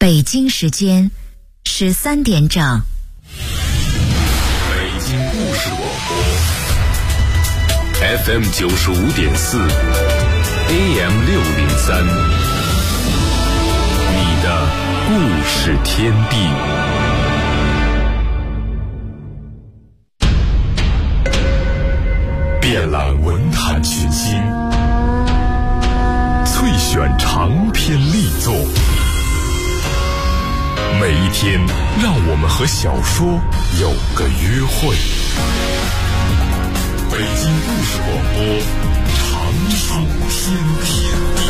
北京时间13点整。 北京故事广播 FM 95.4 AM 603，你的故事天地。遍览文坛群星，萃选长篇力作。每一天，让我们和小说有个约会。北京故事广播，常驻天地。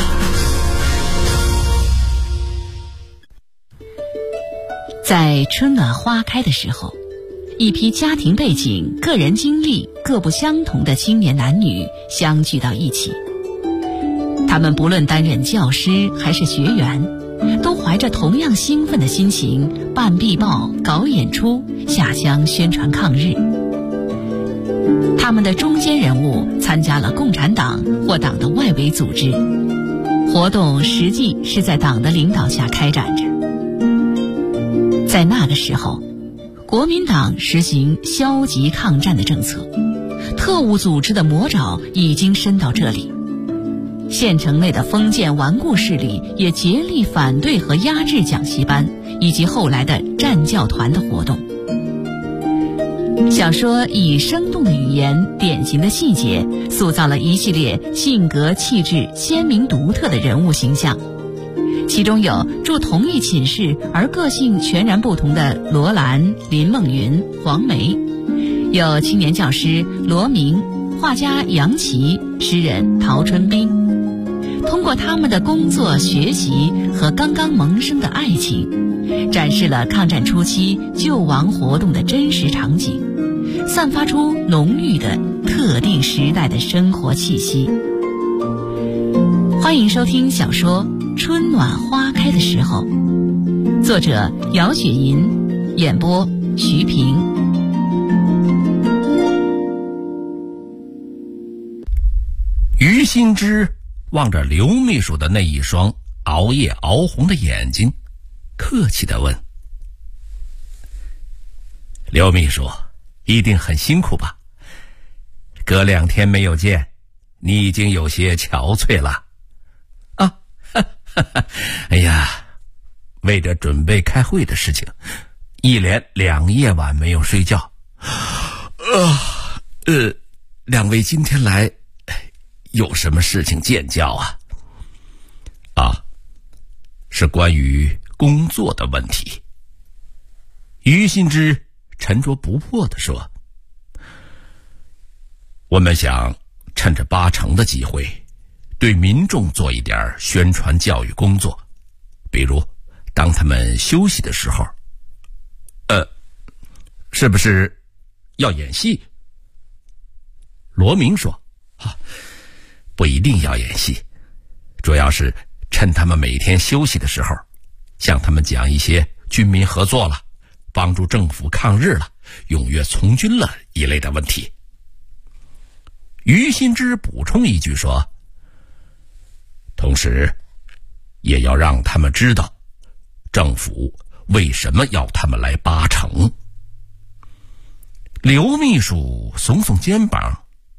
在春暖花开的时候，一批家庭背景、个人经历各不相同的青年男女相聚到一起。他们不论担任教师还是学员，都怀着同样兴奋的心情办壁报、搞演出、下乡宣传抗日。他们的中坚人物参加了共产党或党的外围组织，活动实际是在党的领导下开展着。在那个时候，国民党实行消极抗战的政策，特务组织的魔爪已经伸到这里。县城内的封建顽固势力也竭力反对和压制讲习班以及后来的战教团的活动。小说以生动的语言、典型的细节，塑造了一系列性格气质鲜明独特的人物形象。其中有住同一寝室而个性全然不同的罗兰、林梦云、黄梅，有青年教师罗明、画家杨琦、诗人陶春斌。通过他们的工作、学习和刚刚萌生的爱情，展示了抗战初期救亡活动的真实场景，散发出浓郁的特定时代的生活气息。欢迎收听小说《春暖花开的时候》，作者姚雪银，演播徐平。 于新之望着刘秘书的那一双熬夜熬红的眼睛，客气地问：刘秘书，一定很辛苦吧？隔2天没有见，你已经有些憔悴了。哎呀，为着准备开会的事情，一连2夜晚没有睡觉。两位今天来有什么事情见教啊？是关于工作的问题。于新之沉着不迫地说：我们想趁着8成的机会，对民众做一点宣传教育工作，比如当他们休息的时候。是不是要演戏？罗明说：不一定要演戏，主要是趁他们每天休息的时候，向他们讲一些军民合作了、帮助政府抗日了、踊跃从军了一类的问题。于新之补充一句说：同时也要让他们知道政府为什么要他们来8成。刘秘书耸耸肩膀：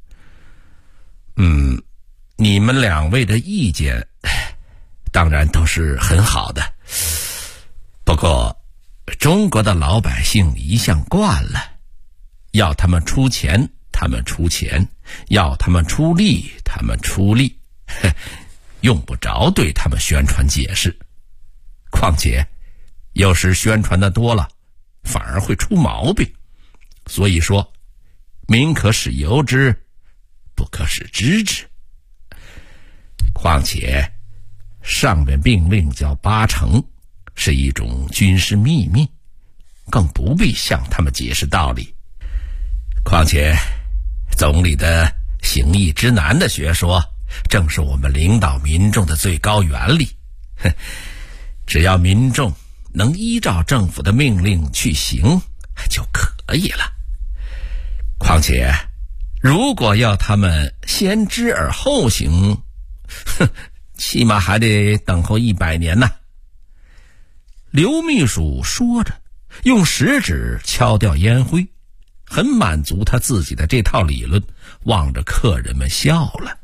你们2位的意见当然都是很好的，不过中国的老百姓一向惯了，要他们出钱他们出钱，要他们出力他们出力，用不着对他们宣传解释。况且有时宣传的多了，反而会出毛病。所以说，民可使由之，不可使知之。况且上面命令叫8成，是一种军事秘密，更不必向他们解释道理。况且总理的行义之难的学说，正是我们领导民众的最高原理。只要民众能依照政府的命令去行就可以了。况且如果要他们先知而后行，起码还得等候100年呢。 刘秘书说着，用食指敲掉烟灰，很满足他自己的这套理论，望着客人们笑了。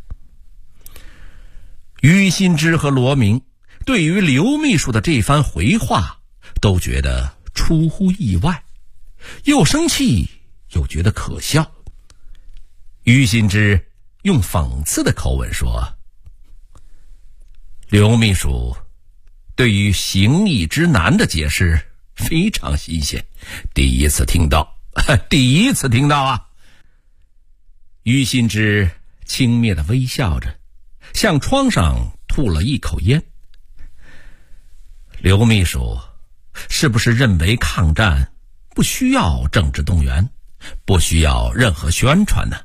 于新之和罗明对于刘秘书的这番回话都觉得出乎意外，又生气又觉得可笑。于新之用讽刺的口吻说：刘秘书对于形意之难的解释非常新鲜，第一次听到啊。于新之轻蔑地微笑着，向窗上吐了一口烟。刘秘书是不是认为抗战不需要政治动员，不需要任何宣传呢？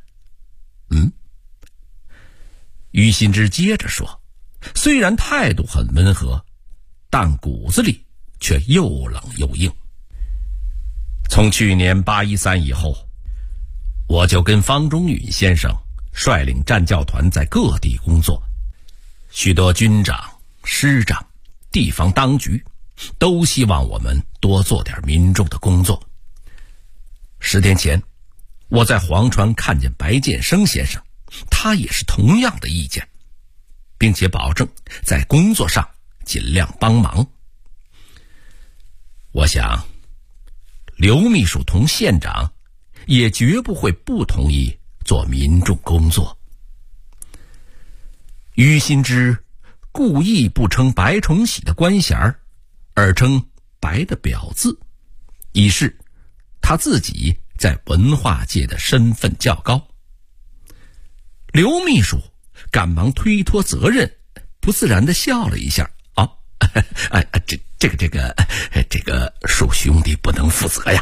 于新之接着说，虽然态度很温和，但骨子里却又冷又硬。从去年813以后，我就跟方中允先生率领战教团在各地工作，许多军长、师长、地方当局都希望我们多做点民众的工作。10天前，我在黄川看见白建生先生，他也是同样的意见，并且保证在工作上尽量帮忙。我想刘秘书同县长也绝不会不同意做民众工作。于新之故意不称白崇禧的官衔，而称白的表字，以示他自己在文化界的身份较高。刘秘书赶忙推脱责任，不自然地笑了一下。这个恕兄弟不能负责呀。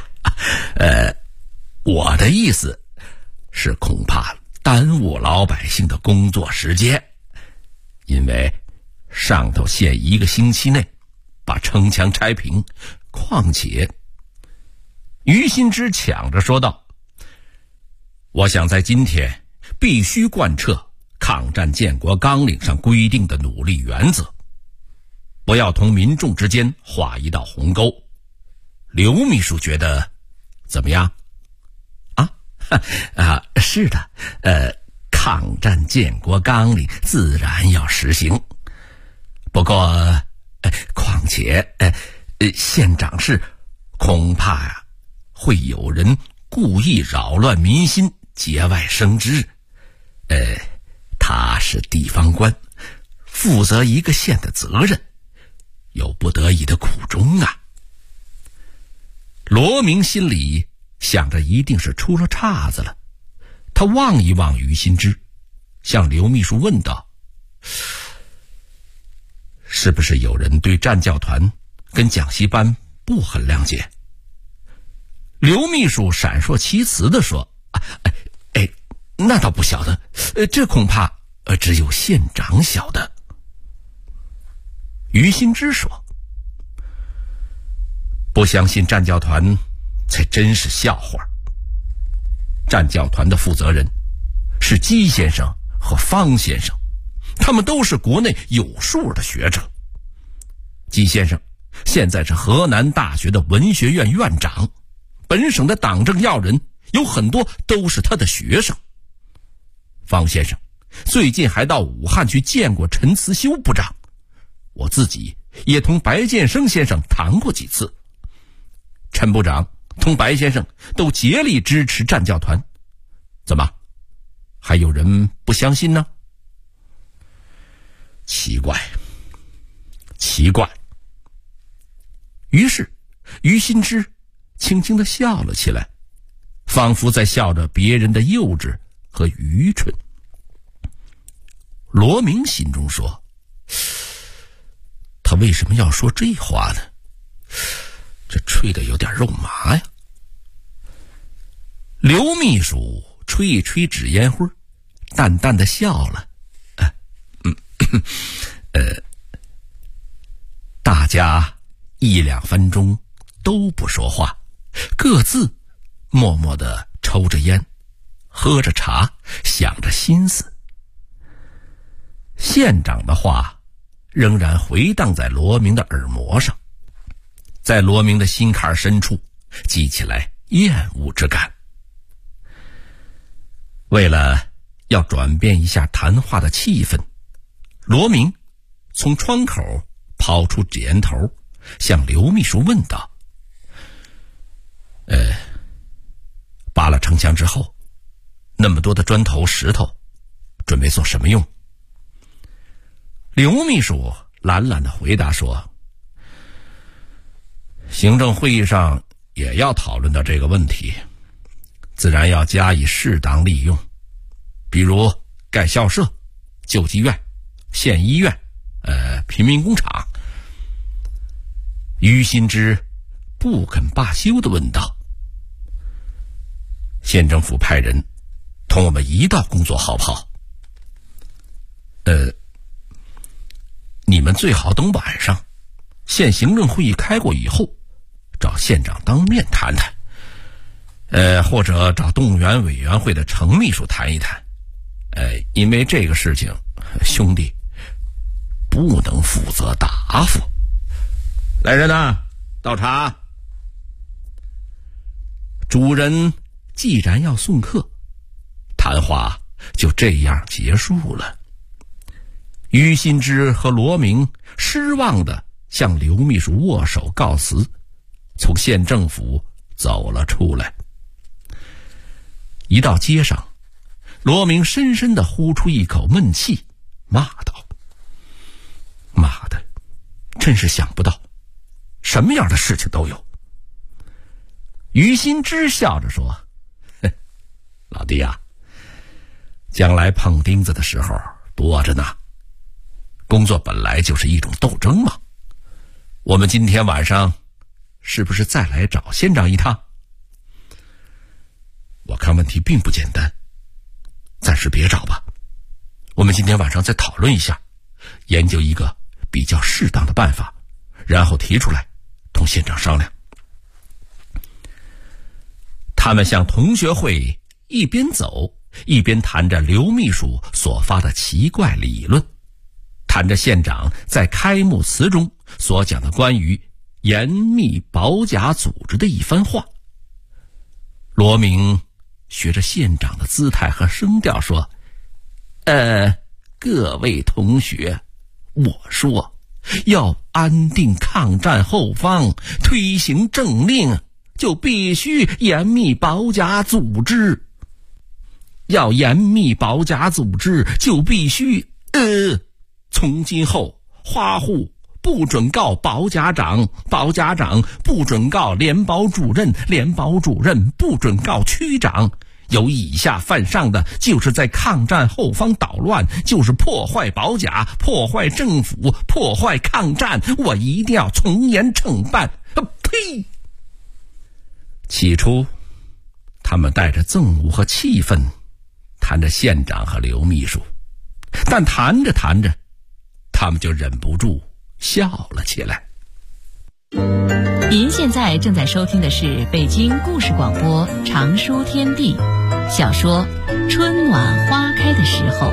我的意思是恐怕耽误老百姓的工作时间，因为上头限1个星期内把城墙拆平，况且于新之抢着说道，我想在今天必须贯彻抗战建国纲领上规定的努力原则，不要同民众之间画一道鸿沟。刘秘书觉得怎么样？是的，抗战建国纲领自然要实行，不过况且县长是恐怕会有人故意扰乱民心，节外生枝。他是地方官，负责一个县的责任，有不得已的苦衷啊。罗明心里想着一定是出了岔子了，他望一望于新之，向刘秘书问道，是不是有人对战教团跟讲习班不很谅解？刘秘书闪烁其词地说，那倒不晓得，这恐怕只有县长晓得。于新之说，不相信战教团才真是笑话。战教团的负责人是姬先生和方先生，他们都是国内有数的学者。姬先生现在是河南大学的文学院院长，本省的党政要人有很多都是他的学生。方先生最近还到武汉去见过陈慈修部长，我自己也同白建生先生谈过几次。陈部长同白先生都竭力支持战教团，怎么还有人不相信呢？奇怪。于是于新之轻轻地笑了起来，仿佛在笑着别人的幼稚和愚蠢。罗明心中说，他为什么要说这话呢？这吹得有点肉麻呀。刘秘书吹一吹纸烟灰，淡淡的笑了。大家1-2分钟都不说话，各自默默地抽着烟，喝着茶，想着心思。县长的话仍然回荡在罗明的耳膜上， 在罗明的心坎深处激起来厌恶之感。为了要转变一下谈话的气氛，罗明从窗口抛出纸烟头，向刘秘书问道：扒了城墙之后，那么多的砖头石头准备做什么用？刘秘书懒懒地回答说：行政会议上也要讨论到这个问题，自然要加以适当利用，比如盖校舍、救济院、县医院、贫民工厂。于新之不肯罢休地问道：县政府派人同我们一道工作好不好？你们最好等晚上县行政会议开过以后，找县长当面谈谈，或者找动物园委员会的程秘书谈一谈。因为这个事情，兄弟不能负责答复。来人呐，倒茶。主人既然要送客，谈话就这样结束了。于新之和罗明失望地向刘秘书握手告辞，从县政府走了出来。一到街上，罗明深深地呼出一口闷气，骂道：妈的，真是想不到，什么样的事情都有。于新之笑着说：老弟啊，将来碰钉子的时候多着呢，工作本来就是一种斗争嘛。我们今天晚上是不是再来找县长一趟？我看问题并不简单，暂时别找吧，我们今天晚上再讨论一下，研究一个比较适当的办法，然后提出来同县长商量。他们向同学会一边走一边谈着刘秘书所发的奇怪理论，谈着县长在开幕词中所讲的关于严密保甲组织的一番话。罗明学着县长的姿态和声调说：各位同学，我说要安定抗战后方，推行政令，就必须严密保甲组织。要严密保甲组织，就必须从今后花户不准告保甲长，保甲长不准告联保主任，联保主任不准告区长。有以下犯上的，就是在抗战后方捣乱，就是破坏保甲，破坏政府，破坏抗战，我一定要从严惩办。呸！起初他们带着憎恶和气愤谈着县长和刘秘书，但谈着谈着，他们就忍不住笑了起来。 您现在正在收听的是北京故事广播长书天地小说《春暖花开的时候》。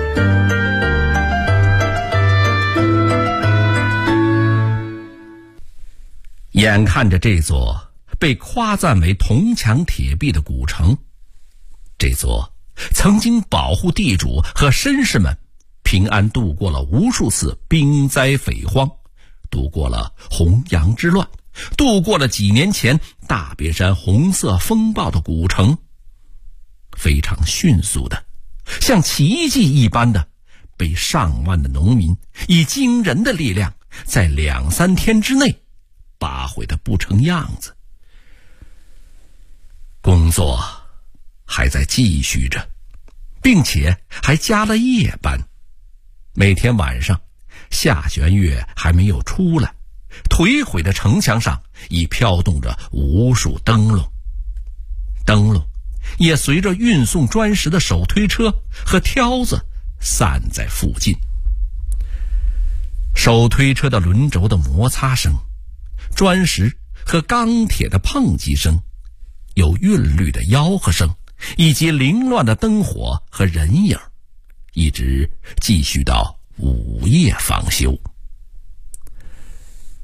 眼看着这座被夸赞为铜墙铁壁的古城，这座曾经保护地主和绅士们平安度过了无数次兵灾匪荒，度过了洪杨之乱，度过了几年前大别山红色风暴的古城，非常迅速的，像奇迹一般的被上万的农民以惊人的力量在2-3天之内扒毁得不成样子。工作还在继续着，并且还加了夜班。每天晚上下弦月还没有出来，颓毁的城墙上已飘动着无数灯笼，灯笼也随着运送砖石的手推车和挑子散在附近。手推车的轮轴的摩擦声，砖石和钢铁的碰击声，有韵律的吆喝声，以及凌乱的灯火和人影，一直继续到午夜方休。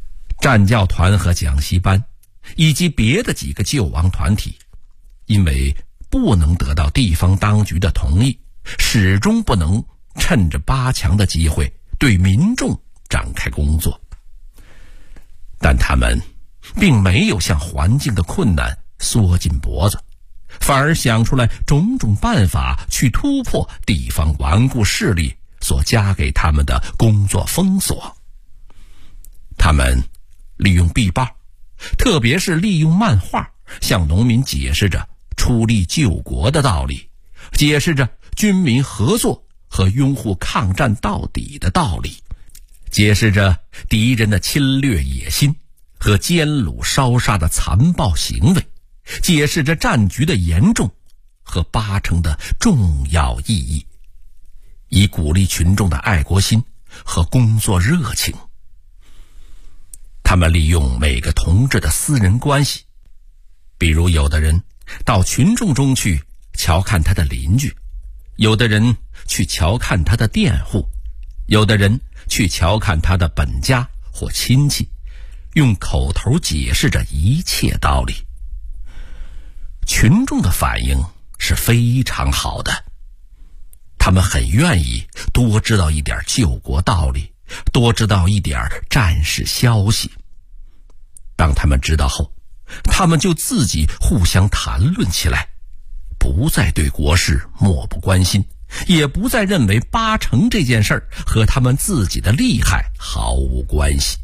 战教团和讲习班以及别的几个救亡团体，因为不能得到地方当局的同意，始终不能趁着八强的机会对民众展开工作。但他们并没有向环境的困难缩紧脖子，反而想出来种种办法去突破地方顽固势力所加给他们的工作封锁。他们利用壁报，特别是利用漫画，向农民解释着出力救国的道理，解释着军民合作和拥护抗战到底的道理，解释着敌人的侵略野心和奸掳烧杀的残暴行为，解释着战局的严重和八成的重要意义，以鼓励群众的爱国心和工作热情。他们利用每个同志的私人关系，比如有的人到群众中去瞧看他的邻居，有的人去瞧看他的佃户，有的人去瞧看他的本家或亲戚，用口头解释着一切道理。群众的反应是非常好的，他们很愿意多知道一点救国道理，多知道一点战事消息。当他们知道后，他们就自己互相谈论起来，不再对国事漠不关心，也不再认为八成这件事和他们自己的厉害毫无关系。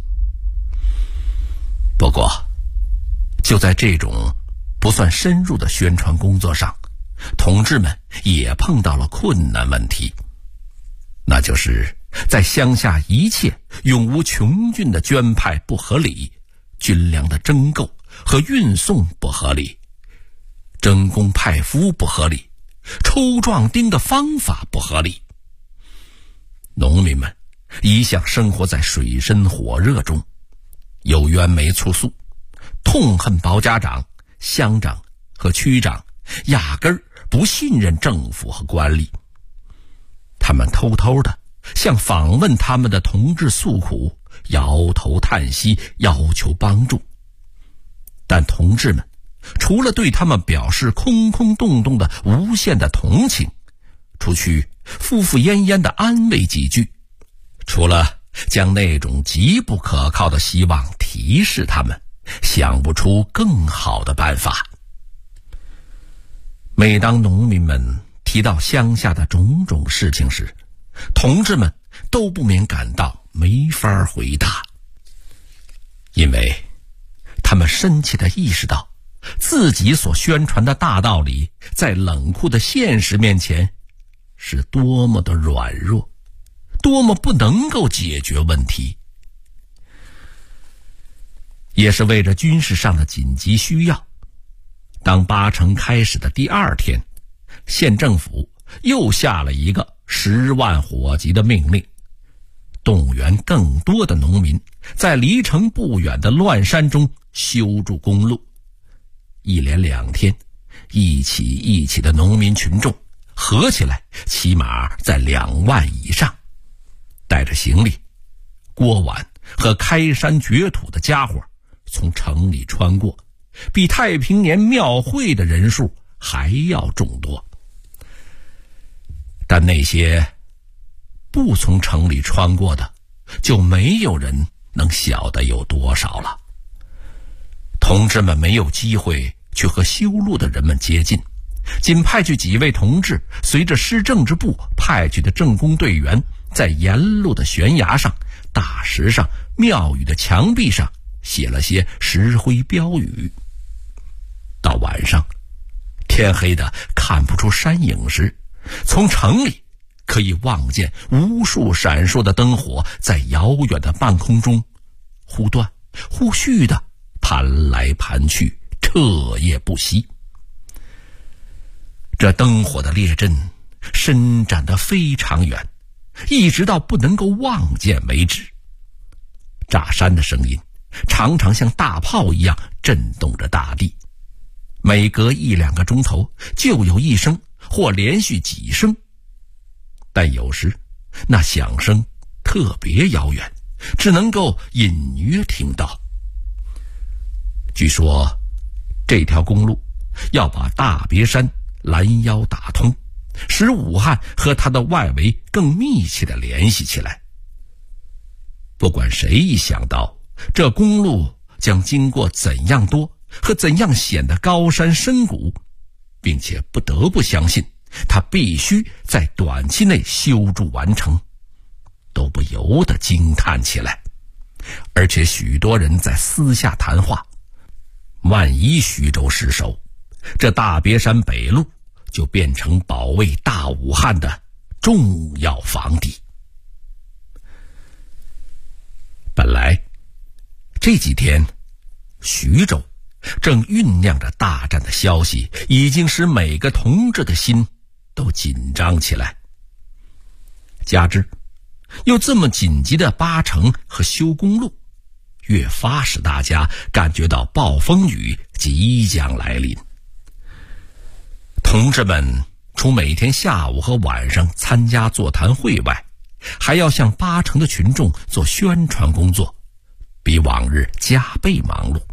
不过，就在这种不算深入的宣传工作上，同志们也碰到了困难问题，那就是在乡下一切永无穷尽的捐派不合理，军粮的征购和运送不合理，征工派夫不合理，抽壮丁的方法不合理。农民们一向生活在水深火热中，有冤没处诉，痛恨包家长、乡长和区长，压根儿不信任政府和官吏。他们偷偷的向访问他们的同志诉苦，摇头叹息，要求帮助。但同志们除了对他们表示空空洞洞的无限的同情，除去敷敷衍衍的安慰几句，除了将那种极不可靠的希望提示他们，想不出更好的办法。每当农民们提到乡下的种种事情时，同志们都不免感到没法回答，因为他们深切地意识到自己所宣传的大道理在冷酷的现实面前是多么的软弱，多么不能够解决问题。也是为着军事上的紧急需要，当八成开始的第二天，县政府又下了一个10万火急的命令，动员更多的农民在离城不远的乱山中修筑公路。一连2天，一起的农民群众合起来起码在2万以上，带着行李、锅碗和开山掘土的家伙从城里穿过，比太平年庙会的人数还要众多。但那些不从城里穿过的，就没有人能晓得有多少了。同志们没有机会去和修路的人们接近，仅派去几位同志，随着市政治部派去的政工队员，在沿路的悬崖上、大石上、庙宇的墙壁上写了些石灰标语。到晚上，天黑的看不出山影时，从城里可以望见无数闪烁的灯火在遥远的半空中忽断忽续的盘来盘去，彻夜不息。这灯火的列阵伸展得非常远，一直到不能够望见为止。炸山的声音常常像大炮一样震动着大地，每隔1-2个钟头就有一声或连续几声，但有时那响声特别遥远，只能够隐约听到， 据说这条公路要把大别山拦腰打通，使武汉和它的外围更密切地联系起来。不管谁一想到这公路将经过怎样多和怎样险的高山深谷，并且不得不相信它必须在短期内修筑完成，都不由得惊叹起来。而且许多人在私下谈话，万一徐州失守，这大别山北路就变成保卫大武汉的重要防地。本来这几天徐州正酝酿着大战的消息，已经使每个同志的心都紧张起来。加之又这么紧急的扒城和修公路，越发使大家感觉到暴风雨即将来临。同志们除每天下午和晚上参加座谈会外，还要向扒城的群众做宣传工作，比往日加倍忙碌。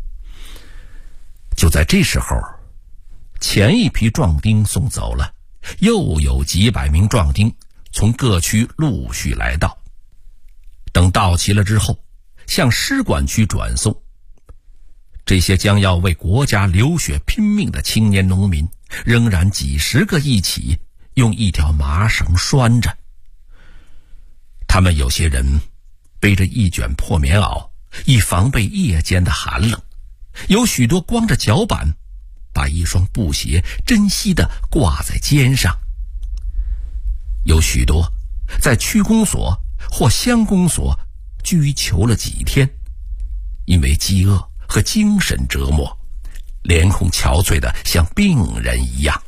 就在这时候，前一批壮丁送走了，又有几百名壮丁从各区陆续来到。等到齐了之后，向使馆区转送。这些将要为国家流血拼命的青年农民，仍然几十个一起用一条麻绳拴着。他们有些人背着一卷破棉袄，以防备夜间的寒冷；有许多光着脚板，把一双布鞋珍惜地挂在肩上；有许多在区公所或乡公所拘囚了几天，因为饥饿和精神折磨，脸孔憔悴得像病人一样。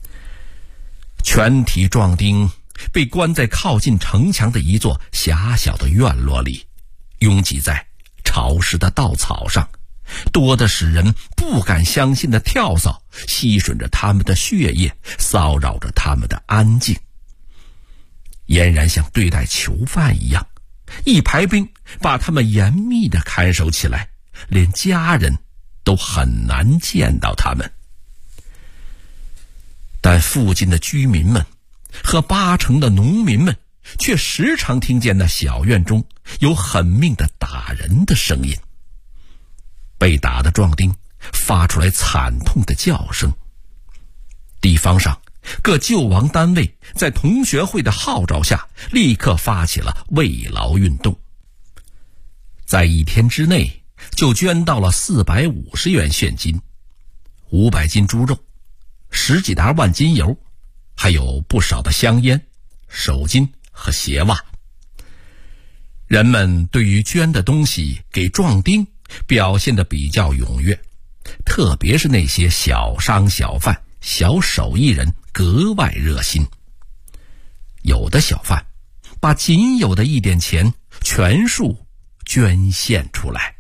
全体壮丁被关在靠近城墙的一座狭小的院落里，拥挤在潮湿的稻草上，多得使人不敢相信的跳蚤吸吮着他们的血液，骚扰着他们的安静，俨然像对待囚犯一样。一排兵把他们严密地看守起来，连家人都很难见到他们。但附近的居民们和扒城的农民们却时常听见那小院中有狠命的打人的声音。被打的壮丁发出来惨痛的叫声。地方上各救亡单位在同学会的号召下，立刻发起了慰劳运动。在1天之内就捐到了450元现金、500斤猪肉、10几沓万金油，还有不少的香烟、手巾和鞋袜。人们对于捐的东西给壮丁表现得比较踊跃，特别是那些小商小贩、小手艺人格外热心。有的小贩把仅有的一点钱全数捐献出来。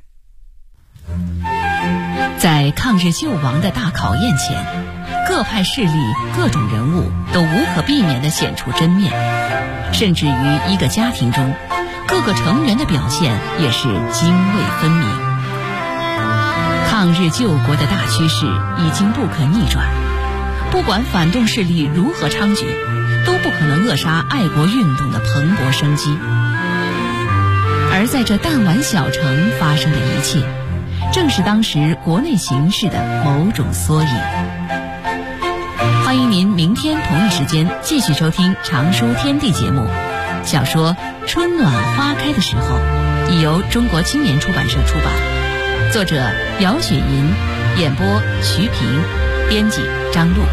在抗日救亡的大考验前，各派势力、各种人物都无可避免地显出真面，甚至于一个家庭中，各个成员的表现也是泾渭分明。抗日救国的大趋势已经不可逆转，不管反动势力如何猖獗，都不可能扼杀爱国运动的蓬勃生机。而在这弹丸小城发生的一切，正是当时国内形势的某种缩影。欢迎您明天同一时间继续收听常书天地节目。小说《春暖花开的时候》已由中国青年出版社出版，作者姚雪银，演播徐平，编辑张璐。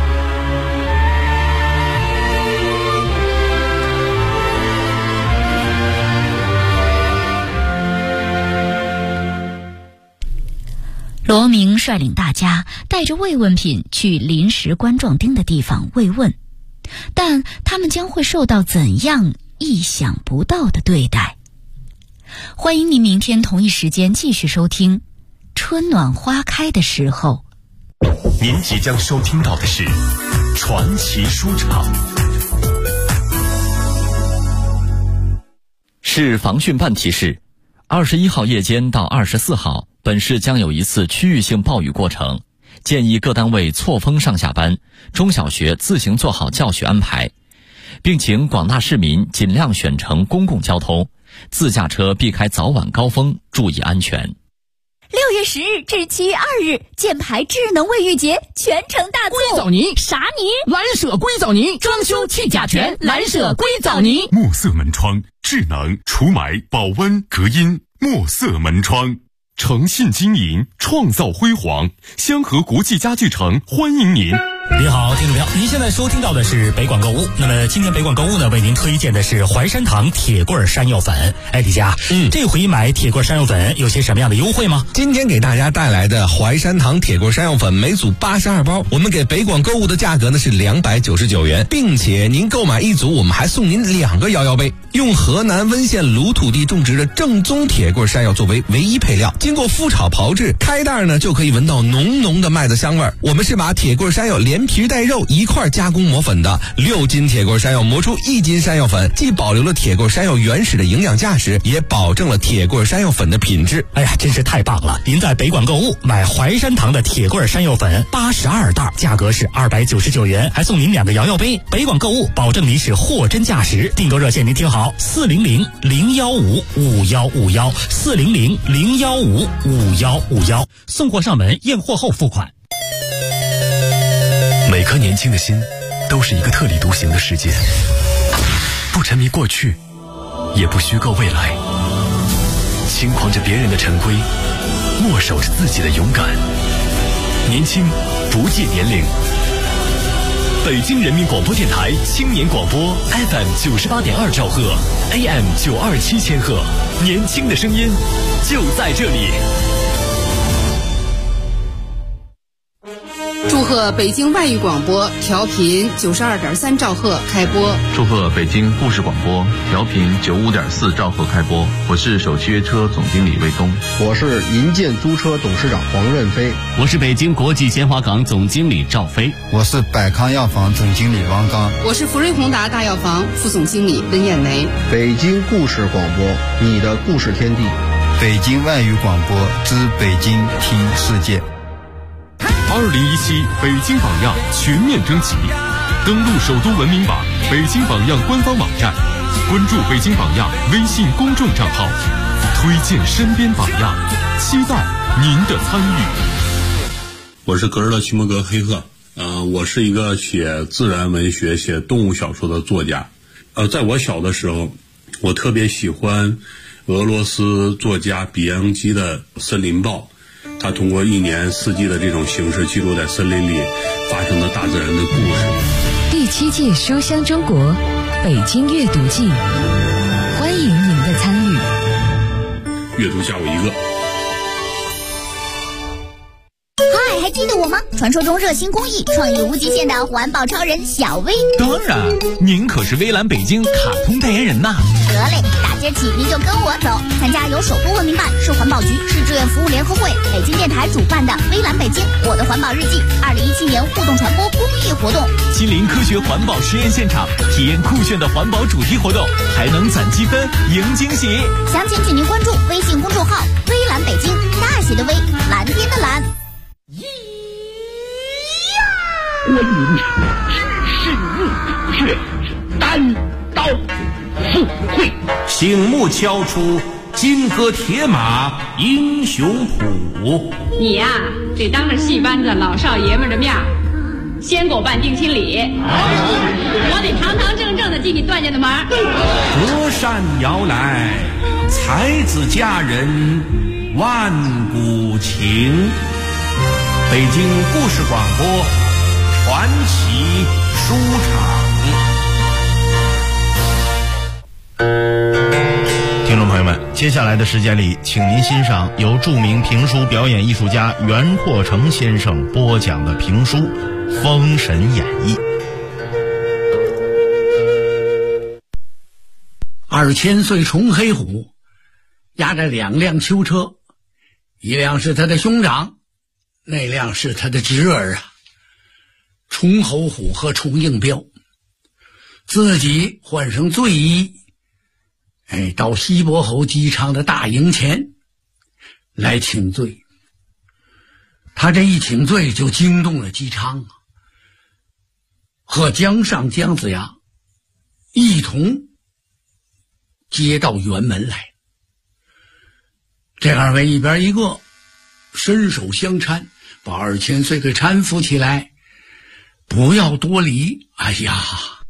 罗明率领大家带着慰问品去临时关壮丁的地方慰问，但他们将会受到怎样意想不到的对待？欢迎您明天同一时间继续收听《春暖花开的时候》。 您即将收听到的是传奇书场。 市防汛办提示 21号夜间到24号，本市将有一次区域性暴雨过程，建议各单位错峰上下班，中小学自行做好教学安排，并请广大市民尽量选乘公共交通，自驾车避开早晚高峰，注意安全。 6月10日至7月2日，箭牌智能卫浴节全程大促。 硅藻泥啥泥？ 蓝舍硅藻泥，装修去甲醛，蓝舍硅藻泥。 墨色门窗，智能除霾、保温、隔音。墨色门窗，诚信经营，创造辉煌。香河国际家具城欢迎您。 您好，听众朋友，您现在收听到的是北广购物。那么今天北广购物呢，为您推荐的是怀山堂铁棍山药粉。哎，李佳，这回买铁棍山药粉有些什么样的优惠吗？ 今天给大家带来的怀山堂铁棍山药粉每组82包，我们给北广购物的价格呢是299元，并且您购买一组，我们还送您2个摇摇杯。用河南温县鲁土地种植的正宗铁棍山药作为唯一配料，经过麸炒炮制，开袋呢就可以闻到浓浓的麦子香味。我们是把铁棍山药连皮带肉一块加工磨粉的，6斤铁棍山药磨出1斤山药粉，既保留了铁棍山药原始的营养价值，也保证了铁棍山药粉的品质。 哎呀，真是太棒了！您在北广购物买怀山堂的铁棍山药粉82袋，价格是299元，还送您2个摇摇杯。北广购物保证您是货真价实。订购热线您听好，400-015-5151，400-015-5151，送货上门，验货后付款。 每颗年轻的心都是一个特立独行的世界，不沉迷过去，也不虚构未来，轻狂着别人的陈规，默守着自己的勇敢。年轻不计年龄。北京人民广播电台青年广播 FM 98.2兆赫 AM 927千赫，年轻的声音就在这里。 祝贺北京外语广播调频92.3兆赫开播。 祝贺北京故事广播调频95.4兆赫开播。我是首汽约车总经理魏东。 我是银建租车董事长黄润飞。 我是北京国际鲜花港总经理赵飞。 我是百康药房总经理王刚。 我是福瑞宏达大药房副总经理温艳梅。 北京故事广播，你的故事天地。 北京外语广播之北京听世界。 2017北京榜样全面征集，登录首都文明榜、北京榜样官方网站，关注北京榜样微信公众账号，推荐身边榜样，期待您的参与。 我是格日勒·齐摩格·黑赫，我是一个写自然文学、写动物小说的作家。在我小的时候，我特别喜欢俄罗斯作家比扬基的《森林报》。他通过1年4季的这种形式，记录在森林里发生的大自然的故事。 第7届书香中国北京阅读季，欢迎您的参与。 阅读加我一个。 嗨，还记得我吗？传说中热心公益、创意无极限的环保超人小薇。 当然，您可是微蓝北京卡通代言人呐。 得嘞，大街起您就跟我走，参加由首都文明办、市环保局、市志愿服务联合会、北京电台主办的微蓝北京我的环保日记2017年互动传播公益活动， 亲临科学环保实验现场，体验酷炫的环保主题活动，还能攒积分赢惊喜。 详情请您关注微信公众号微蓝北京，大写的微，蓝天的蓝。 我引知识逆却，单刀赴会， 醒目敲出金戈铁马英雄谱。 你呀，得当着戏班子老少爷们的面，先给我办定亲礼，我得堂堂正正的进你段家的门。 隔山遥来，才子佳人万古情。北京故事广播传奇书场。 听众朋友们，接下来的时间里，请您欣赏由著名评书表演艺术家袁阔成先生播讲的评书《封神演义》。 2000岁崇黑虎押着2辆囚车，一辆是他的兄长，那辆是他的侄儿啊，崇侯虎和崇应彪，自己换上罪衣， 到西伯侯姬昌的大营前来请罪。他这一请罪就惊动了姬昌，和江上姜子牙一同接到辕门来。这二位一边一个伸手相搀，把2000岁给搀扶起来，不要多礼。哎呀，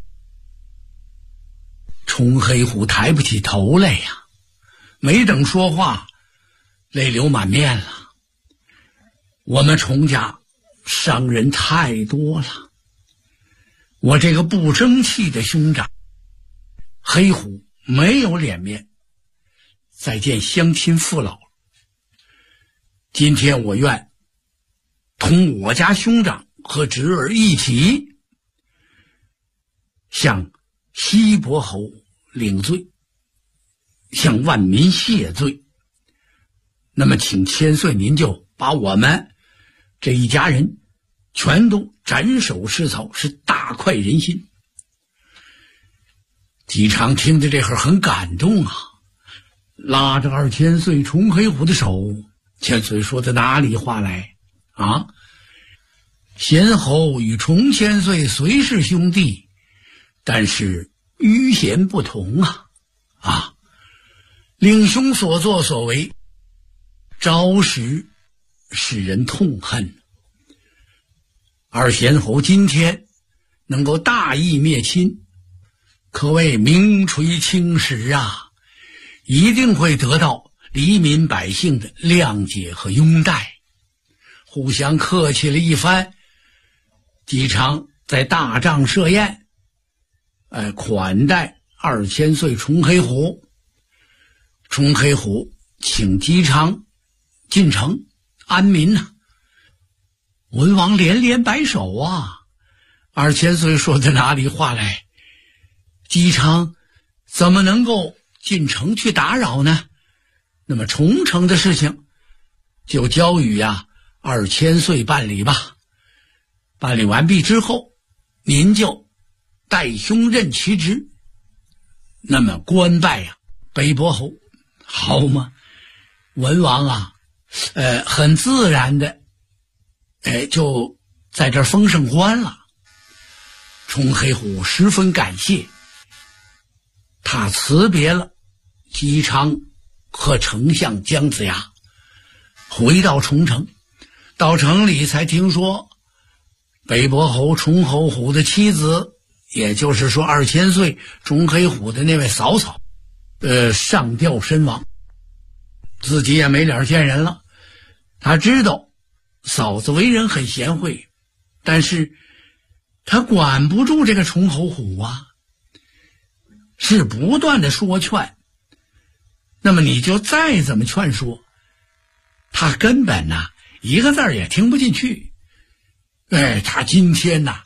崇黑虎抬不起头来呀，没等说话，泪流满面了。我们崇家伤人太多了，我这个不争气的兄长黑虎没有脸面再见乡亲父老。今天我愿同我家兄长和侄儿一起向西伯侯领罪，向万民谢罪。那么请千岁您就把我们这一家人全都斩首示草，是大快人心。姬昌听着这会儿很感动啊，拉着2000岁崇黑虎的手。千岁说的哪里话来啊？贤侯与崇千岁虽是兄弟，但是愚贤不同啊！领兄所作所为，着实使人痛恨。二贤侯今天能够大义灭亲，可谓名垂青史啊，一定会得到黎民百姓的谅解和拥戴。互相客气了一番，姬昌在大帐设宴，款待2000岁崇黑虎。崇黑虎请姬昌进城安民呐。文王连连摆手啊，2000岁说的哪里话来？姬昌怎么能够进城去打扰呢？那么重城的事情就交与2000岁办理吧。办理完毕之后，您就代兄任其职，那么官拜北伯侯，好吗？文王很自然的就在这儿封圣官了。崇黑虎十分感谢，他辞别了姬昌和丞相姜子牙，回到崇城。到城里才听说北伯侯崇侯虎的妻子，也就是说2000岁崇黑虎的那位嫂嫂上吊身亡。自己也没脸见人了。他知道嫂子为人很贤惠，但是他管不住这个崇侯虎啊，是不断的说劝。那么你就再怎么劝说，他根本一个字儿也听不进去。他今天纳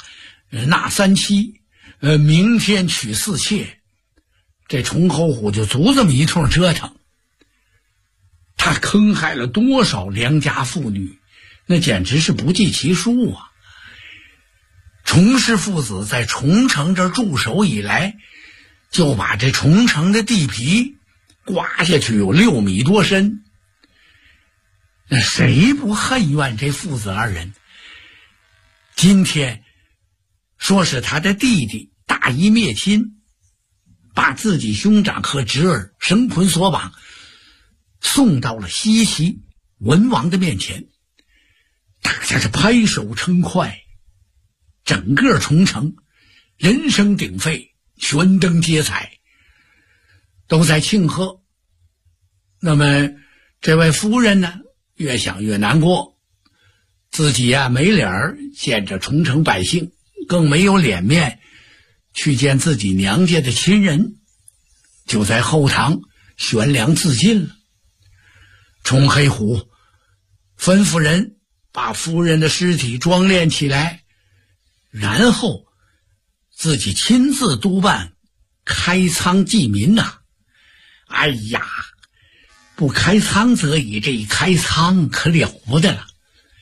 3妻，明天娶4妾，这崇侯虎就足这么一通折腾。他坑害了多少良家妇女，那简直是不计其数啊！崇氏父子在崇城这驻守以来，就把这崇城的地皮刮下去有6米多深。那谁不恨怨这父子2人？今天说是他的弟弟大义灭亲，把自己兄长和侄儿绳捆索绑，送到了西岐文王的面前。大家是拍手称快，整个崇城人声鼎沸，悬灯结彩，都在庆贺。那么这位夫人呢，越想越难过，自己没脸儿见着崇城百姓，更没有脸面去见自己娘家的亲人，就在后堂悬梁自尽了。崇黑虎吩咐人把夫人的尸体装殓起来，然后自己亲自督办开仓济民呐。哎呀，不开仓则已，这一开仓可了不得了。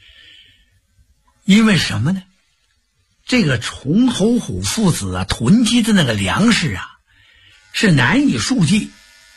因为什么呢？这个崇侯虎父子囤积的那个粮食是难以数计，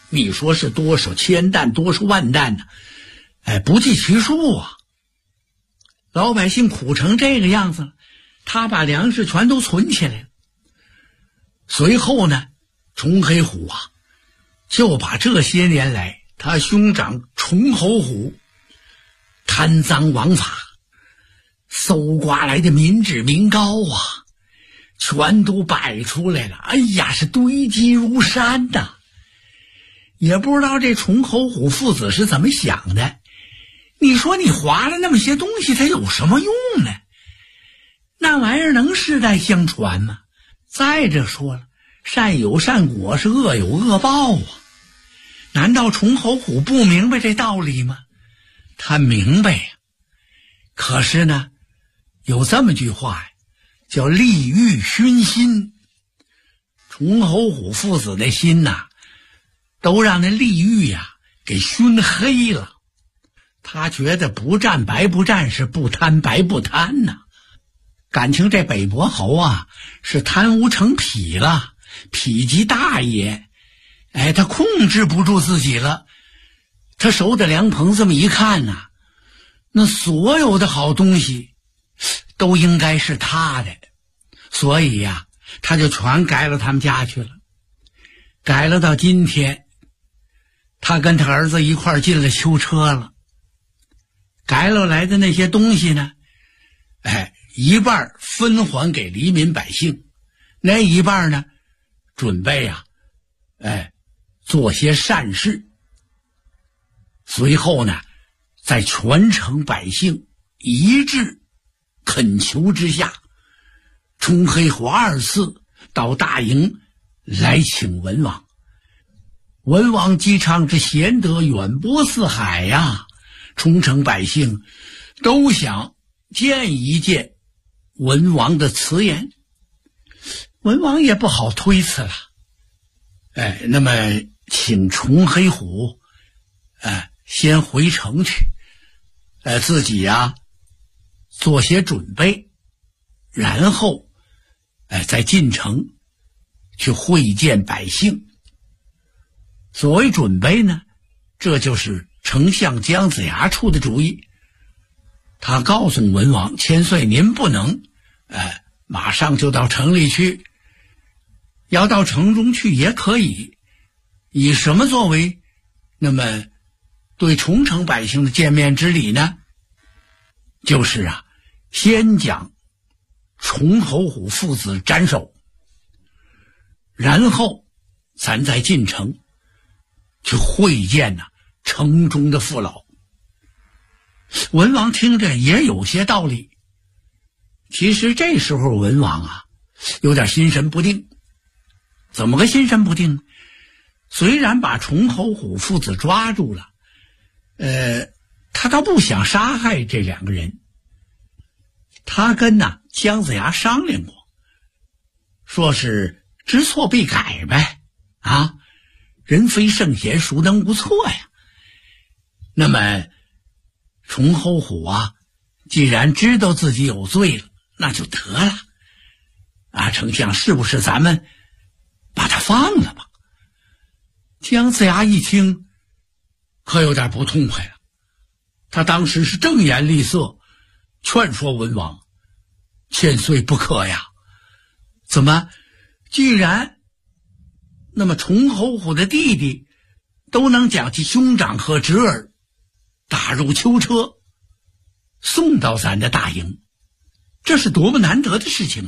你说是多少千担多少万担呢？不计其数啊！老百姓苦成这个样子了，他把粮食全都存起来了。随后呢，崇黑虎啊，就把这些年来他兄长崇侯虎贪赃枉法搜刮来的民脂民膏啊，全都摆出来了。哎呀，是堆积如山呐！也不知道这崇侯虎父子是怎么想的。你说你划了那么些东西，它有什么用呢？那玩意儿能世代相传吗？再者说了，善有善果，是恶有恶报啊！难道崇侯虎不明白这道理吗？他明白呀。可是呢，有这么句话呀，叫利欲熏心。崇侯虎父子的心呐，都让那利欲呀给熏黑了。他觉得不战白不战，是不贪白不贪呐。感情这北伯侯啊，是贪污成痞了，痞级大爷。他控制不住自己了。他守着凉棚这么一看呐，那所有的好东西都应该是他的，所以呀，他就全改到他们家去了。改了到今天，他跟他儿子一块儿进了囚车了。改了来的那些东西呢，一半分还给黎民百姓，那一半呢，准备啊，做些善事。随后呢，在全城百姓一致恳求之下，崇黑虎2次到大营来请文王。文王姬昌之贤德远播四海呀，冲城百姓都想见一见文王的辞言。文王也不好推辞了，那么请崇黑虎先回城去，自己呀做些准备，然后再进城去会见百姓。所谓准备呢，这就是丞相姜子牙出的主意。他告诉文王，千岁您不能马上就到城里去，要到城中去也可以，以什么作为那么对崇城百姓的见面之礼呢？就是先将崇侯虎父子斩首，然后咱再进城去会见城中的父老。文王听着也有些道理。其实这时候文王有点心神不定。怎么个心神不定？虽然把崇侯虎父子抓住了，他倒不想杀害这两个人。他跟姜子牙商量过，说是知错必改呗，人非圣贤，孰能无错呀？那么崇侯虎既然知道自己有罪了，那就得了。丞相，是不是咱们把他放了吧？姜子牙一听，可有点不痛快了。他当时是正言厉色，劝说文王，千岁不可呀。怎么，既然那么崇侯虎的弟弟都能将其兄长和侄儿打入囚车，送到咱的大营，这是多么难得的事情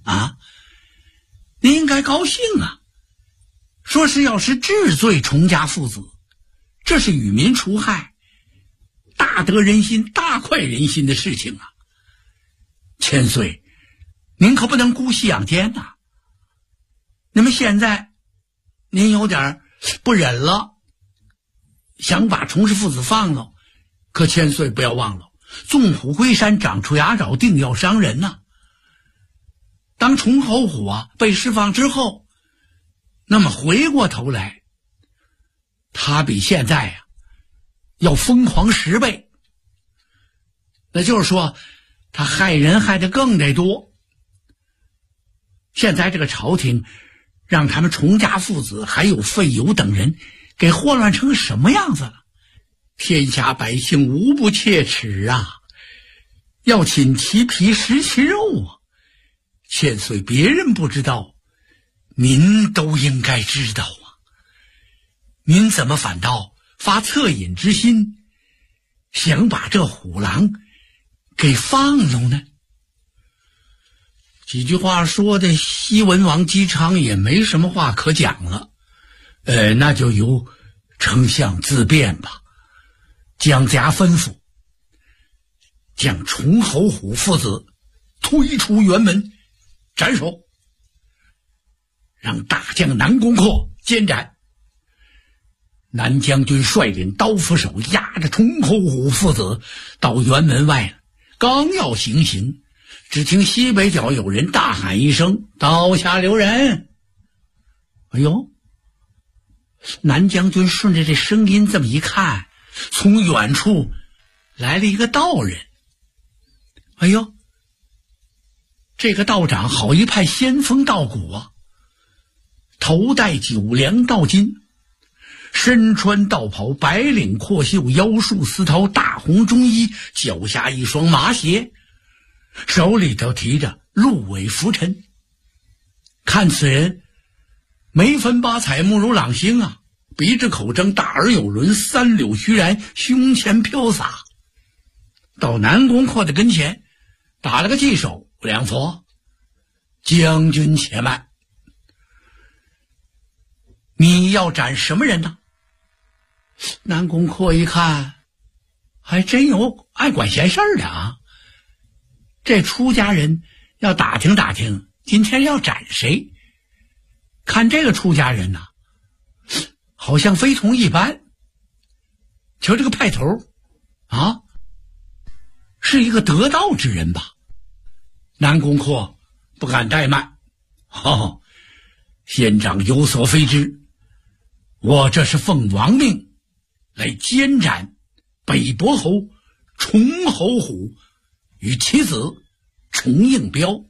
您应该高兴说是要是治罪崇家父子，这是与民除害，大得人心大快人心的事情千岁，您可不能姑息养奸那么现在您有点不忍了，想把崇氏父子放了，可千岁不要忘了，纵虎归山，长出牙爪，定要伤人当崇侯虎被释放之后，那么回过头来，他比现在要疯狂10倍。那就是说，他害人害得更得多。现在这个朝廷让他们崇家父子还有费猷等人给祸乱成什么样子了？天下百姓无不切齿啊，要亲其皮食其肉啊。千岁别人不知道，您都应该知道啊。您怎么反倒发恻隐之心，想把这虎狼给放了呢？几句话说的西文王姬昌也没什么话可讲了，那就由丞相自便吧。姜家吩咐将崇侯虎父子推出辕门斩首，让大将南宫阔监斩。南将军率领刀斧手押着崇侯虎父子到辕门外了，刚要行刑，只听西北角有人大喊一声：“刀下留人！”哎呦，南将军顺着这声音这么一看，从远处来了一个道人。哎呦，这个道长好一派仙风道骨啊，头戴九梁道巾，身穿道袍，白领阔袖，腰束丝绦，大红中衣，脚下一双麻鞋，手里头提着鹿尾拂尘。看此人眉分八彩，目如朗星啊，鼻子口争，大而有轮，三绺须髯，胸前飘洒。到南宫阔的跟前打了个稽首：“梁佛，将军且慢，你要斩什么人呢？”南宫阔一看，还真有爱管闲事的啊。这出家人要打听打听今天要斩谁。看这个出家人呐，好像非同一般。瞧这个派头啊，是一个得道之人吧？南宫阔不敢怠慢，仙长有所非知，我这是奉王命来监斩北伯侯崇侯虎与其子崇应彪。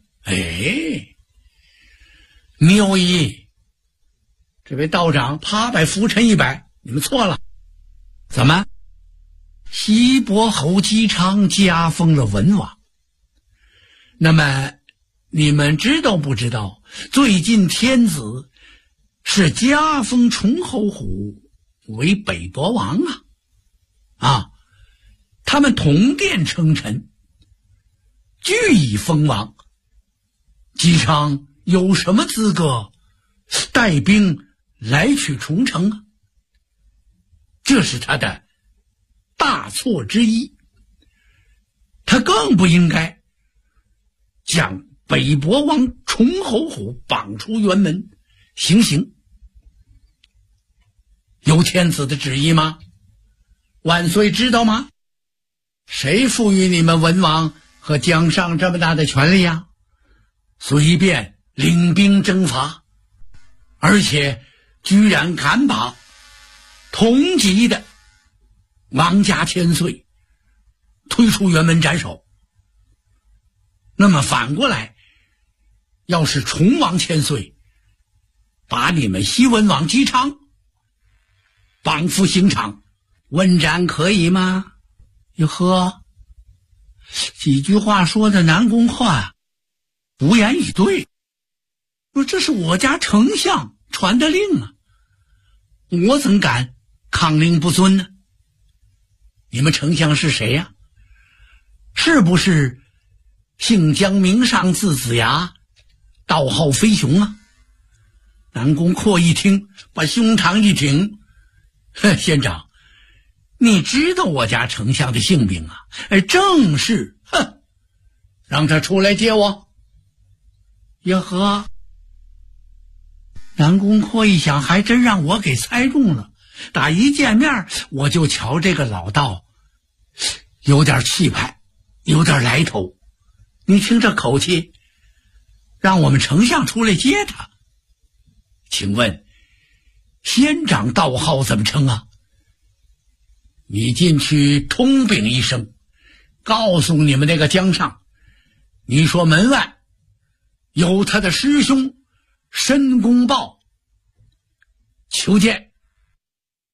谬矣！这位道长啪摆拂尘一摆：“你们错了。怎么？西伯侯姬昌加封了文王，那么你们知道不知道，最近天子是加封崇侯虎为北伯王啊！他们同殿称臣，俱以封王。姬昌有什么资格带兵来取崇城啊？这是他的大错之一。他更不应该将北伯王崇侯虎绑出辕门行刑。有天子的旨意吗？万岁知道吗？谁赋予你们文王和姜尚这么大的权力呀？随便领兵征伐，而且居然敢把同级的王家千岁推出辕门斩首。那么反过来，要是崇王千岁把你们西文王姬昌绑赴刑场，问斩可以吗？哟呵，几句话说的南宫阔无言以对。说这是我家丞相传的令啊，我怎敢抗令不遵呢？你们丞相是谁呀？是不是姓姜名尚字子牙，道号飞熊啊？南宫阔一听，把胸膛一挺：县长，你知道我家丞相的姓名啊？正是。让他出来接我。哟呵，南宫阔一想，还真让我给猜中了。打一见面我就瞧这个老道有点气派，有点来头。你听这口气，让我们丞相出来接他。请问县长道号怎么称啊？你进去通禀一声，告诉你们那个姜尚，你说门外有他的师兄申公豹求见。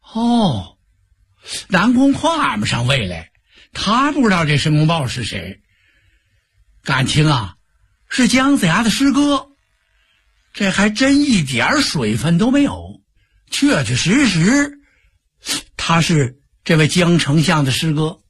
哦，南宫阔俺们上位来，他不知道这申公豹是谁。感情啊，是姜子牙的师哥，这还真一点水分都没有，确确实实他是这位姜丞相的师哥。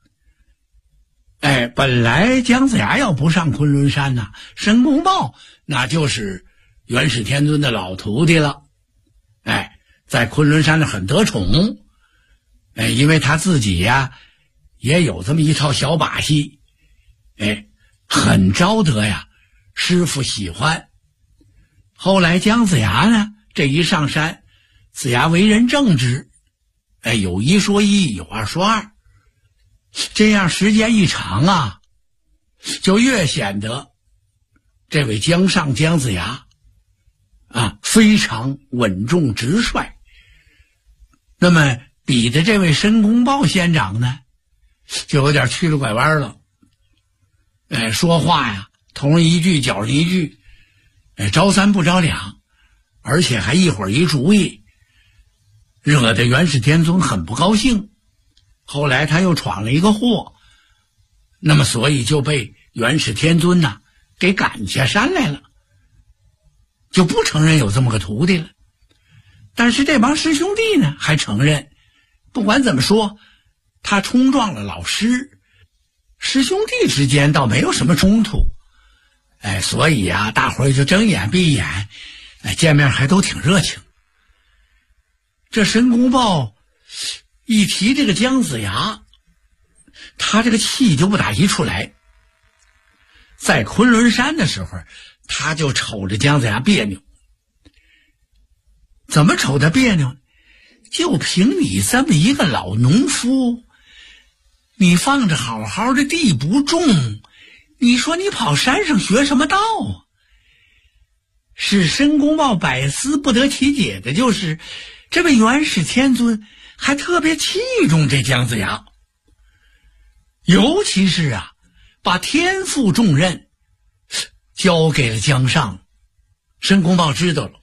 哎，本来姜子牙要不上昆仑山呐，申公豹那就是元始天尊的老徒弟了。哎，在昆仑山很得宠。哎，因为他自己呀也有这么一套小把戏，哎，很招得呀师傅喜欢。后来姜子牙呢，这一上山，子牙为人正直，哎，有一说一，有二说二，这样时间一长啊，就越显得这位姜尚姜子牙啊非常稳重直率。那么比的这位申公豹仙长呢，就有点曲了拐弯了。哎，说话呀，头上一句脚上一句，哎，招三不招两，而且还一会儿一主意，惹得元始天尊很不高兴。后来他又闯了一个祸，那么所以就被元始天尊呐给赶下山来了，就不承认有这么个徒弟了。但是这帮师兄弟呢还承认，不管怎么说，他冲撞了老师，师兄弟之间倒没有什么冲突。哎，所以啊，大伙儿就睁眼闭眼，哎，见面还都挺热情。这申公豹一提这个姜子牙，他这个气就不打一处来。在昆仑山的时候，他就瞅着姜子牙别扭。怎么瞅他别扭？就凭你这么一个老农夫，你放着好好的地不种，你说你跑山上学什么道啊？使申公豹百思不得其解的就是，这位元始天尊还特别器重这姜子牙，尤其是啊，把天赋重任交给了姜尚。申公豹知道了，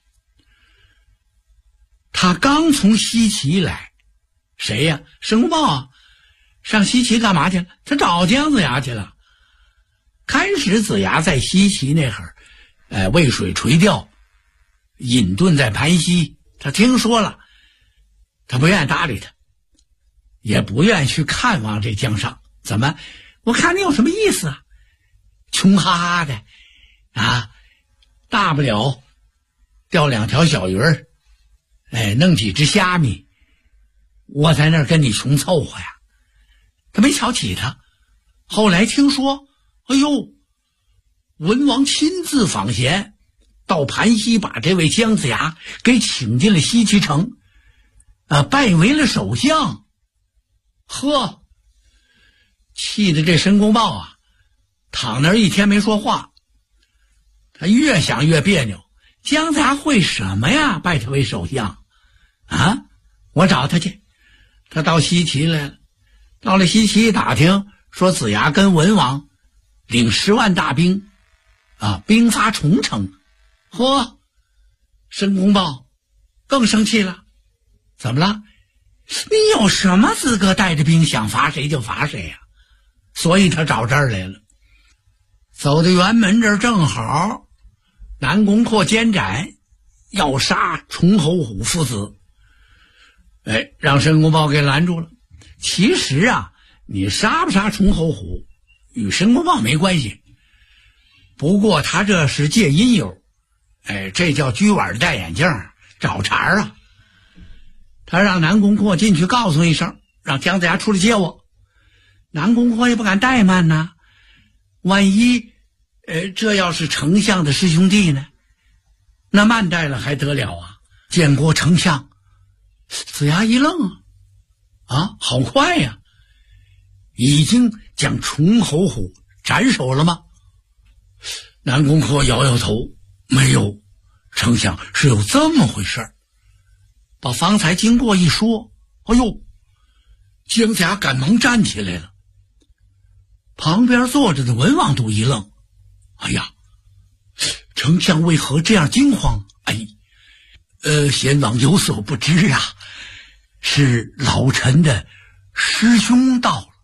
他刚从西岐来，谁呀？申公豹啊，上西岐干嘛去了？他找姜子牙去了。开始子牙在西岐那会儿，渭水垂钓，隐遁在盘溪，他听说了，他不愿意搭理他，也不愿意去看望这姜尚。怎么？我看你有什么意思啊？穷哈哈的啊，大不了钓2条小鱼儿，哎，弄几只虾米，我在那儿跟你穷凑合呀。他没瞧起他。后来听说，哎呦，文王亲自访贤，到盘溪把这位姜子牙给请进了西岐城，拜为了首相。呵，气得这申公豹啊，躺那儿一天没说话。他越想越别扭，姜子牙会什么呀？拜他为首相啊！我找他去。他到西岐来了，到了西岐一打听，说子牙跟文王领10万大兵啊，兵发重城。嚯，申公豹更生气了。怎么了？你有什么资格带着兵想罚谁就罚谁呀？所以他找这儿来了。走到辕门这儿正好，南宫阔监斩要杀崇侯虎父子，哎，让申公豹给拦住了。其实啊，你杀不杀崇侯虎与申公豹没关系，不过他这是借因由，哎，这叫居碗戴眼镜找茬啊。他让南宫阔进去告诉一声，让姜子牙出来接我。南宫阔也不敢怠慢呐，万一这要是丞相的师兄弟呢，那慢待了还得了啊？见过丞相。子牙一愣啊，好快呀，已经将崇侯虎斩首了吗？南宫阔摇摇头，没有，丞相是有这么回事儿。把方才经过一说，哎呦，姜子牙赶忙站起来了。旁边坐着的文王都一愣，哎呀，丞相为何这样惊慌？哎，贤王有所不知啊， 是老陈的师兄到了。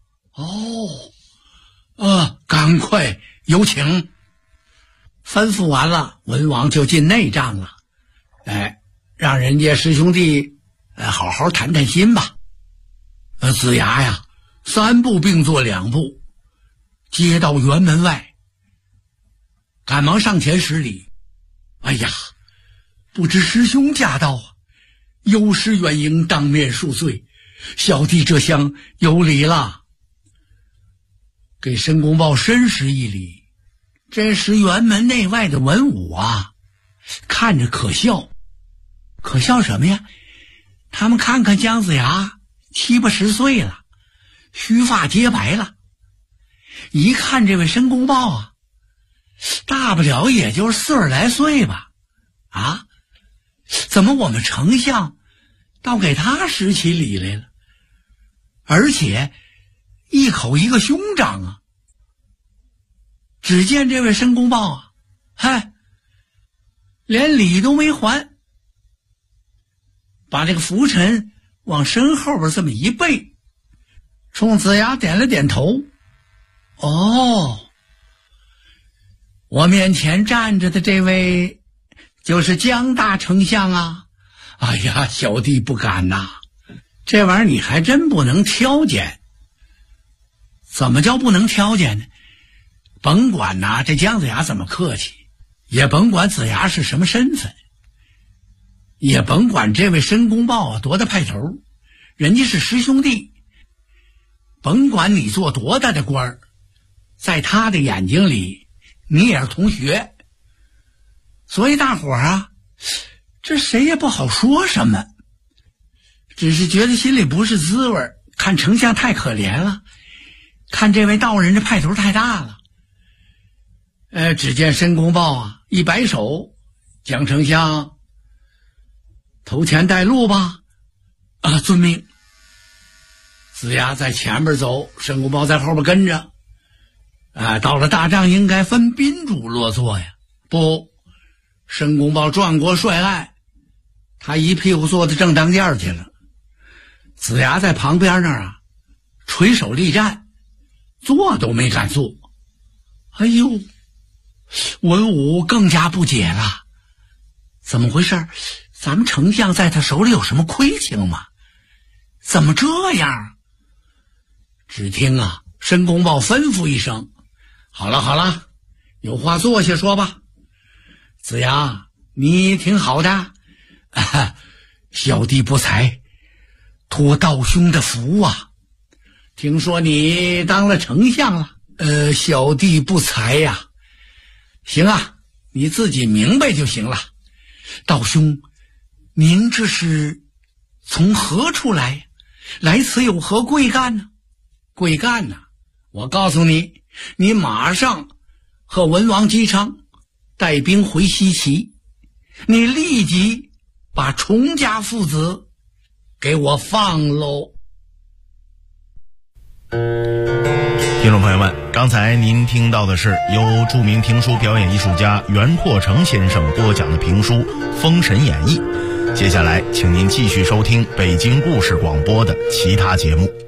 赶快有请。吩咐完了，文王就进内帐了。让人家师兄弟好好谈谈心吧。子牙呀，3步并作2步，接到辕门外，赶忙上前施礼。哎呀，不知师兄驾到啊，有失远迎，当面恕罪，小弟这厢有礼了。给申公豹深施一礼。这时辕门内外的文武啊，看着可笑。可笑什么呀？他们看看姜子牙7、80岁了，须发皆白了，一看这位申公豹啊，大不了也就是40来岁吧。怎么我们丞相倒给他施起礼来了？而且一口一个兄长啊！只见这位申公豹啊，连礼都没还，把这个拂尘往身后边这么一背，冲子牙点了点头。我面前站着的这位就是姜大丞相啊。哎呀，小弟不敢呐，这玩意儿你还真不能挑拣。怎么叫不能挑拣呢？甭管这姜子牙怎么客气，也甭管子牙是什么身份，也甭管这位申公豹多大派头，人家是师兄弟。甭管你做多大的官儿，在他的眼睛里你也是同学。所以大伙儿这谁也不好说什么，只是觉得心里不是滋味，看丞相太可怜了，看这位道人这派头太大了。只见申公豹一摆手，姜丞相头前带路吧。遵命。子牙在前面走，申公豹在后边跟着。到了大帐应该分宾主落座呀，不，申公豹转过帅案，他一屁股坐在正当间去了。子牙在旁边那儿垂手立战，坐都没敢坐。哎呦，文武更加不解了，怎么回事？咱们丞相在他手里有什么亏情吗？怎么这样？只听申公豹吩咐一声：好了，有话坐下说吧。子牙，你挺好的。小弟不才，托道兄的福啊。听说你当了丞相了。小弟不才呀。行你自己明白就行了。道兄，您这是从何处来？来此有何贵干呢？贵干呢？我告诉你，你马上和文王姬昌带兵回西岐，你立即把崇家父子给我放喽。 听众朋友们，刚才您听到的是由著名评书表演艺术家袁拓成先生播讲的评书《封神演义》。接下来请您继续收听北京故事广播的其他节目。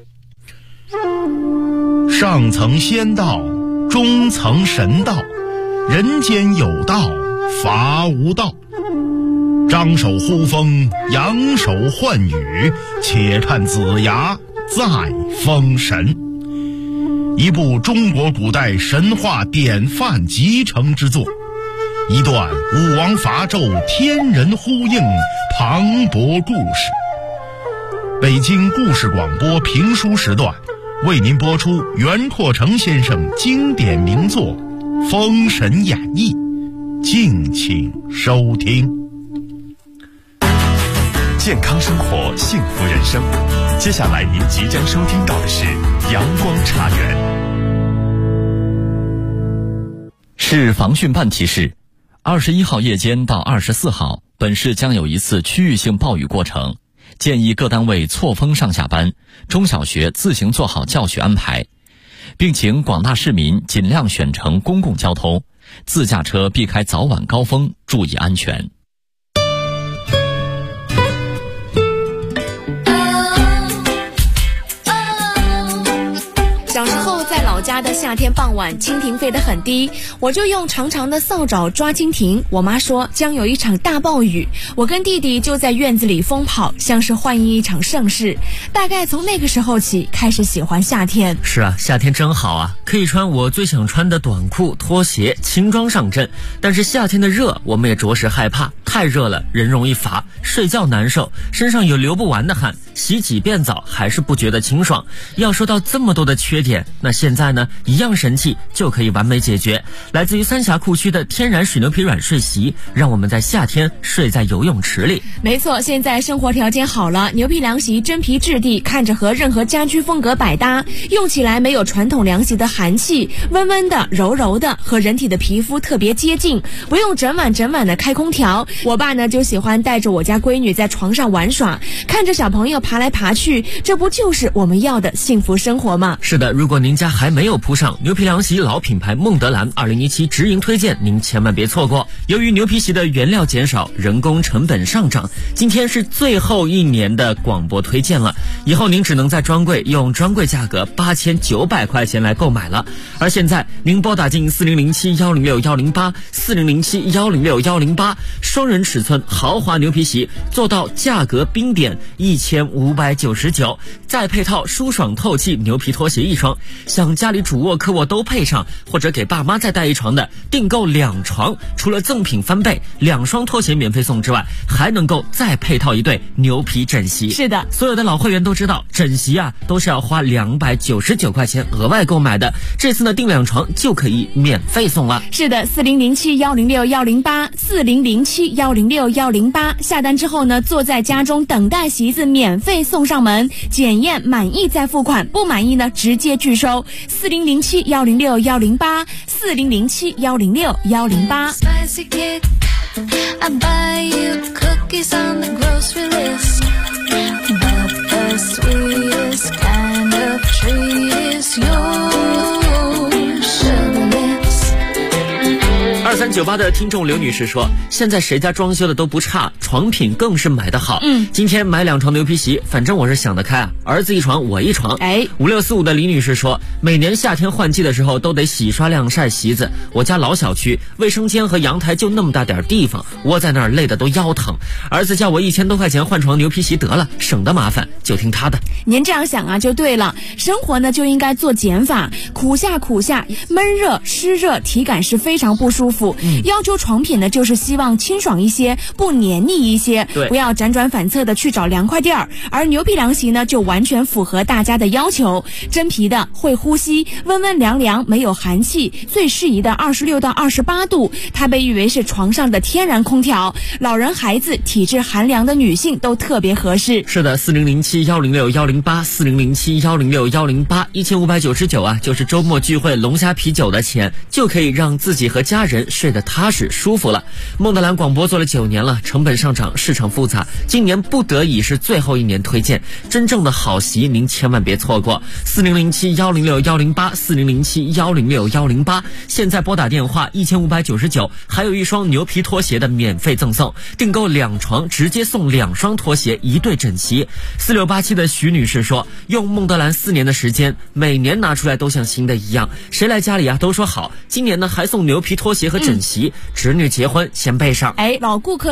上层仙道，中层神道，人间有道，伐无道。张手呼风，扬手唤雨，且看子牙再封神。一部中国古代神话典范集成之作，一段武王伐纣天人呼应磅礴故事。北京故事广播评书时段为您播出袁拓成先生经典名作《封神演义》，敬请收听。 健康生活，幸福人生。接下来您即将收听到的是阳光茶园。 市防汛办提示，21号夜间到24号，本市将有一次区域性暴雨过程，建议各单位错峰上下班，中小学自行做好教学安排，并请广大市民尽量选乘公共交通，自驾车避开早晚高峰，注意安全。 老家的夏天傍晚，蜻蜓飞得很低，我就用长长的扫帚抓蜻蜓。我妈说将有一场大暴雨，我跟弟弟就在院子里疯跑，像是欢迎一场盛事。大概从那个时候起，开始喜欢夏天。 是啊，夏天真好啊，可以穿我最想穿的短裤、拖鞋，轻装上阵。但是夏天的热，我们也着实害怕，太热了，人容易乏，睡觉难受，身上有流不完的汗，洗几遍澡还是不觉得清爽。要说到这么多的缺点，那现在呢，一样神器就可以完美解决。来自于三峡库区的天然水牛皮软睡席，让我们在夏天睡在游泳池里。 没错，现在生活条件好了，牛皮凉席真皮质地，看着和任何家居风格百搭，用起来没有传统凉席的寒气，温温的、柔柔的，和人体的皮肤特别接近，不用整晚的开空调。我爸呢就喜欢带着我家闺女在床上玩耍，看着小朋友爬来爬去，这不就是我们要的幸福生活吗？ 是的，如果您家还没有铺上牛皮凉席，老品牌孟德兰2017直营推荐，您千万别错过。由于牛皮席的原料减少，人工成本上涨，今天是最后一年的广播推荐了，以后您只能在专柜用专柜价格8900块钱来购买了。而现在您拨打进4007106108 4007106108，双人尺寸豪华牛皮席做到价格冰点1599，再配套舒爽透气牛皮拖鞋一双，想家里主卧客卧都配上，或者给爸妈再带一床的，订购2床，除了赠品翻倍，2双拖鞋免费送之外，还能够再配套一对牛皮枕席。 是的， 所有的老会员都知道，枕席啊都是要花299块钱额外购买的，这次呢订2床就可以免费送了。 是的，4007106108 4007106108，下单之后呢，坐在家中等待席子免费送上門，檢驗滿意再付款，不滿意呢直接拒收。4007106108 4007106108。I buy you cookies on the grocery list, but the sweetest kind of treat is your sugar lips。 2398的听众刘女士说，现在谁家装修的都不差，床品更是买得好。今天买2床牛皮席，反正我是想得开啊，儿子1床我1床。5645的李女士说，每年夏天换季的时候都得洗刷晾晒席子，我家老小区卫生间和阳台就那么大点地方，窝在那儿累得都腰疼，儿子叫我1000多块钱换床牛皮席得了，省得麻烦，就听他的。 您这样想啊就对了，生活呢就应该做减法，苦夏闷热湿热，体感是非常不舒服。要求床品呢就是希望清爽一些，不黏腻一些，不要辗转反侧的去找凉快地儿。而牛皮凉席呢就完全符合大家的要求，真皮的，会呼吸，温温凉凉，没有寒气，最适宜的26到28度，它被誉为是床上的天然空调，老人孩子体质寒凉的女性都特别合适。 是的，4007106108 4007106108 1599啊，就是周末聚会龙虾啤酒的钱，就可以让自己和家人睡得踏实舒服了。孟德兰广播做了9年了，成本上涨，市场复杂，今年不得已是最后1年推荐，真正的好席您千万别错过。4007106108 4007106108，现在拨打电话1599，还有1双牛皮拖鞋的免费赠送，订购2床直接送2双拖鞋1对枕席。4687的徐女士说，用孟德兰4年的时间，每年拿出来都像新的一样，谁来家里啊都说好，今年呢还送牛皮拖鞋和枕席，侄女结婚先备上。 老顾客